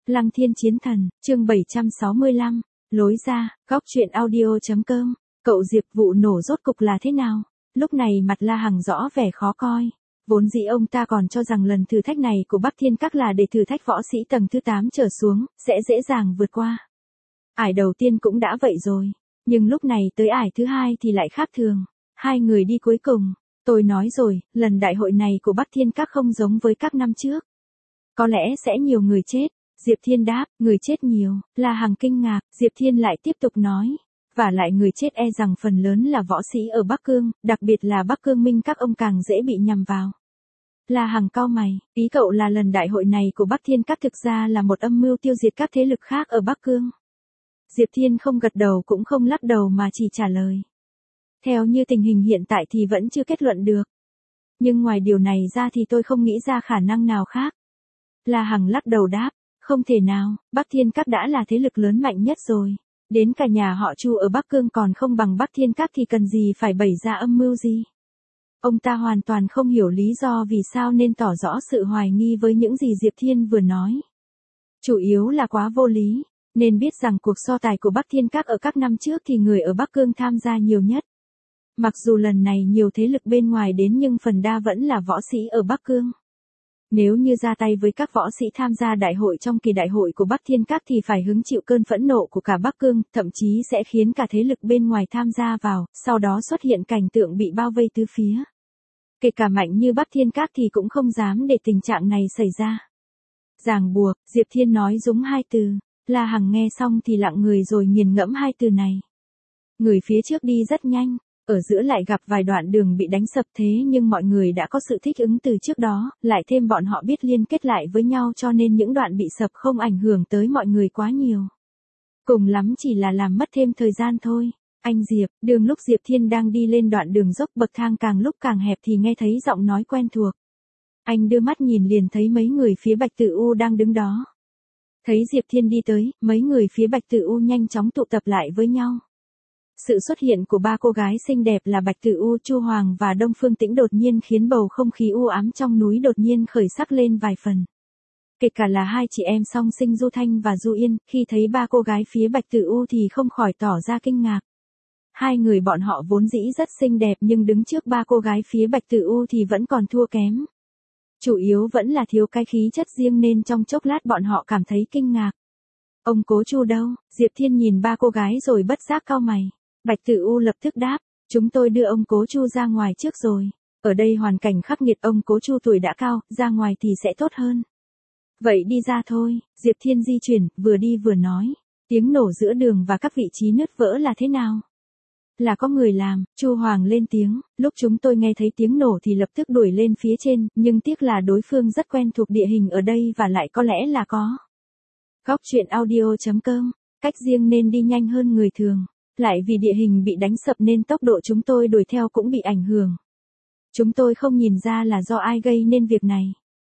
Lăng Thiên Chiến Thần, chương 765, lối ra, góc truyện audio.com, cậu Diệp vụ nổ rốt cục là thế nào? Lúc này mặt La Hằng rõ vẻ khó coi. Vốn dĩ ông ta còn cho rằng lần thử thách này của Bắc Thiên Các là để thử thách võ sĩ tầng thứ 8 trở xuống, sẽ dễ dàng vượt qua. Ải đầu tiên cũng đã vậy rồi, nhưng lúc này tới ải thứ hai thì lại khác thường. Hai người đi cuối cùng. Tôi nói rồi, lần đại hội này của Bắc Thiên Các không giống với các năm trước. Có lẽ sẽ nhiều người chết. Diệp Thiên đáp, người chết nhiều. La Hằng kinh ngạc, Diệp Thiên lại tiếp tục nói. Và lại người chết e rằng phần lớn là võ sĩ ở Bắc Cương, đặc biệt là Bắc Cương Minh các ông càng dễ bị nhằm vào. La Hằng cau mày, ý cậu là lần đại hội này của Bắc Thiên Các thực ra là một âm mưu tiêu diệt các thế lực khác ở Bắc Cương. Diệp Thiên không gật đầu cũng không lắc đầu mà chỉ trả lời. Theo như tình hình hiện tại thì vẫn chưa kết luận được. Nhưng ngoài điều này ra thì tôi không nghĩ ra khả năng nào khác. La Hằng lắc đầu đáp, không thể nào, Bắc Thiên Các đã là thế lực lớn mạnh nhất rồi. Đến cả nhà họ Chu ở Bắc Cương còn không bằng Bắc Thiên Các thì cần gì phải bày ra âm mưu gì. Ông ta hoàn toàn không hiểu lý do vì sao nên tỏ rõ sự hoài nghi với những gì Diệp Thiên vừa nói. Chủ yếu là quá vô lý, nên biết rằng cuộc so tài của Bắc Thiên Các ở các năm trước thì người ở Bắc Cương tham gia nhiều nhất. Mặc dù lần này nhiều thế lực bên ngoài đến nhưng phần đa vẫn là võ sĩ ở Bắc Cương. Nếu như ra tay với các võ sĩ tham gia đại hội trong kỳ đại hội của Bắc Thiên Các thì phải hứng chịu cơn phẫn nộ của cả Bắc Cương, thậm chí sẽ khiến cả thế lực bên ngoài tham gia vào, sau đó xuất hiện cảnh tượng bị bao vây tứ phía. Kể cả mạnh như Bắc Thiên Các thì cũng không dám để tình trạng này xảy ra. Ràng buộc, Diệp Thiên nói giống hai từ, La Hằng nghe xong thì lặng người rồi nghiền ngẫm hai từ này. Người phía trước đi rất nhanh. Ở giữa lại gặp vài đoạn đường bị đánh sập thế nhưng mọi người đã có sự thích ứng từ trước đó, lại thêm bọn họ biết liên kết lại với nhau cho nên những đoạn bị sập không ảnh hưởng tới mọi người quá nhiều. Cùng lắm chỉ là làm mất thêm thời gian thôi. Anh Diệp, đường lúc Diệp Thiên đang đi lên đoạn đường dốc bậc thang càng lúc càng hẹp thì nghe thấy giọng nói quen thuộc. Anh đưa mắt nhìn liền thấy mấy người phía Bạch Tử U đang đứng đó. Thấy Diệp Thiên đi tới, mấy người phía Bạch Tử U nhanh chóng tụ tập lại với nhau. Sự xuất hiện của ba cô gái xinh đẹp là Bạch Tử U, Chu Hoàng và Đông Phương Tĩnh đột nhiên khiến bầu không khí u ám trong núi đột nhiên khởi sắc lên vài phần. Kể cả là hai chị em song sinh Du Thanh và Du Yên, khi thấy ba cô gái phía Bạch Tử U thì không khỏi tỏ ra kinh ngạc. Hai người bọn họ vốn dĩ rất xinh đẹp nhưng đứng trước ba cô gái phía Bạch Tử U thì vẫn còn thua kém. Chủ yếu vẫn là thiếu cái khí chất riêng nên trong chốc lát bọn họ cảm thấy kinh ngạc. Ông Cố Chu đâu? Diệp Thiên nhìn ba cô gái rồi bất giác cau mày. Bạch Tử U lập tức đáp, chúng tôi đưa ông Cố Chu ra ngoài trước rồi. Ở đây hoàn cảnh khắc nghiệt, ông Cố Chu tuổi đã cao, ra ngoài thì sẽ tốt hơn. Vậy đi ra thôi. Diệp Thiên di chuyển, vừa đi vừa nói. Tiếng nổ giữa đường và các vị trí nứt vỡ là thế nào? Là có người làm. Chu Hoàng lên tiếng, lúc chúng tôi nghe thấy tiếng nổ thì lập tức đuổi lên phía trên, nhưng tiếc là đối phương rất quen thuộc địa hình ở đây và lại có lẽ là có. Góc truyện audio.com, cách riêng nên đi nhanh hơn người thường. Lại vì địa hình bị đánh sập nên tốc độ chúng tôi đuổi theo cũng bị ảnh hưởng. Chúng tôi không nhìn ra là do ai gây nên việc này.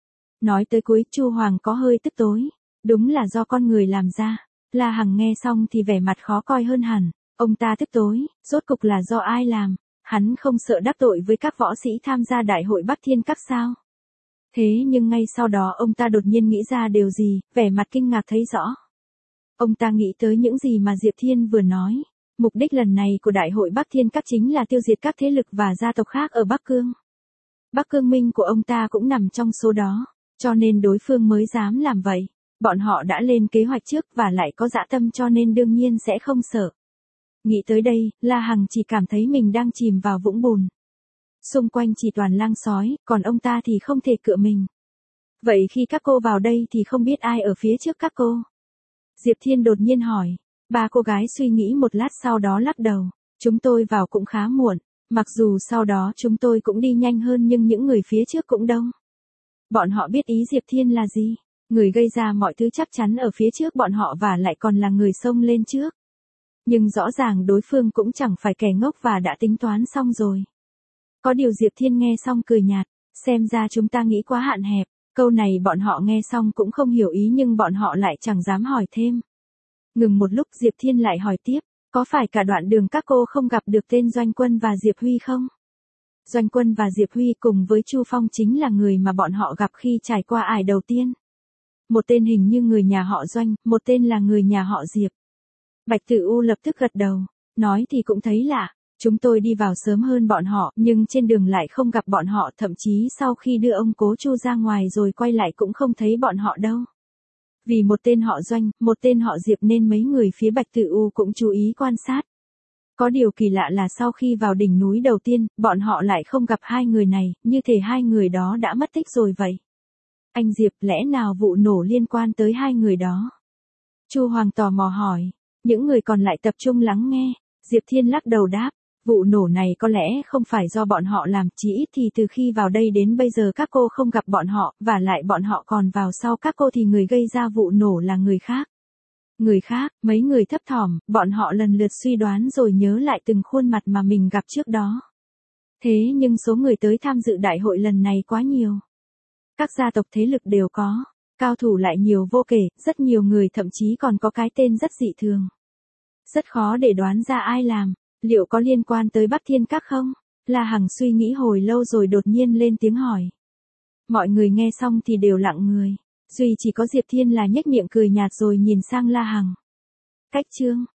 Nói tới cuối, Chu Hoàng có hơi tức tối. Đúng là do con người làm ra. La Hằng nghe xong thì vẻ mặt khó coi hơn hẳn. Ông ta tức tối, rốt cục là do ai làm? Hắn không sợ đắc tội với các võ sĩ tham gia đại hội Bắc Thiên Các sao? Thế nhưng ngay sau đó ông ta đột nhiên nghĩ ra điều gì, vẻ mặt kinh ngạc thấy rõ. Ông ta nghĩ tới những gì mà Diệp Thiên vừa nói. Mục đích lần này của Đại hội Bắc Thiên Các chính là tiêu diệt các thế lực và gia tộc khác ở Bắc Cương. Bắc Cương Minh của ông ta cũng nằm trong số đó, cho nên đối phương mới dám làm vậy. Bọn họ đã lên kế hoạch trước và lại có dã tâm cho nên đương nhiên sẽ không sợ. Nghĩ tới đây, La Hằng chỉ cảm thấy mình đang chìm vào vũng bùn. Xung quanh chỉ toàn lang sói, còn ông ta thì không thể cựa mình. Vậy khi các cô vào đây thì không biết ai ở phía trước các cô? Diệp Thiên đột nhiên hỏi. Ba cô gái suy nghĩ một lát sau đó lắc đầu. Chúng tôi vào cũng khá muộn, mặc dù sau đó chúng tôi cũng đi nhanh hơn nhưng những người phía trước cũng đông. Bọn họ biết ý Diệp Thiên là gì? Người gây ra mọi thứ chắc chắn ở phía trước bọn họ và lại còn là người xông lên trước. Nhưng rõ ràng đối phương cũng chẳng phải kẻ ngốc và đã tính toán xong rồi. Có điều Diệp Thiên nghe xong cười nhạt, xem ra chúng ta nghĩ quá hạn hẹp. Câu này bọn họ nghe xong cũng không hiểu ý nhưng bọn họ lại chẳng dám hỏi thêm. Ngừng một lúc Diệp Thiên lại hỏi tiếp, có phải cả đoạn đường các cô không gặp được tên Doanh Quân và Diệp Huy không? Doanh Quân và Diệp Huy cùng với Chu Phong chính là người mà bọn họ gặp khi trải qua ải đầu tiên. Một tên hình như người nhà họ Doanh, một tên là người nhà họ Diệp. Bạch Tử U lập tức gật đầu, nói thì cũng thấy lạ. Chúng tôi đi vào sớm hơn bọn họ, nhưng trên đường lại không gặp bọn họ, thậm chí sau khi đưa ông Cố Chu ra ngoài rồi quay lại cũng không thấy bọn họ đâu. Vì một tên họ Doanh, một tên họ Diệp nên mấy người phía Bạch Tử U cũng chú ý quan sát. Có điều kỳ lạ là sau khi vào đỉnh núi đầu tiên, bọn họ lại không gặp hai người này, như thể hai người đó đã mất tích rồi vậy. Anh Diệp, lẽ nào vụ nổ liên quan tới hai người đó? Chu Hoàng tò mò hỏi. Những người còn lại tập trung lắng nghe. Diệp Thiên lắc đầu đáp. Vụ nổ này có lẽ không phải do bọn họ làm, chỉ ít thì từ khi vào đây đến bây giờ các cô không gặp bọn họ, và lại bọn họ còn vào sau các cô thì người gây ra vụ nổ là người khác. Người khác, mấy người thấp thỏm, bọn họ lần lượt suy đoán rồi nhớ lại từng khuôn mặt mà mình gặp trước đó. Thế nhưng số người tới tham dự đại hội lần này quá nhiều. Các gia tộc thế lực đều có, cao thủ lại nhiều vô kể, rất nhiều người thậm chí còn có cái tên rất dị thường. Rất khó để đoán ra ai làm, liệu có liên quan tới Bắc Thiên Các không? La Hằng suy nghĩ hồi lâu rồi đột nhiên lên tiếng hỏi. Mọi người nghe xong thì đều lặng người, duy chỉ có Diệp Thiên là nhếch miệng cười nhạt rồi nhìn sang La Hằng. Cách chương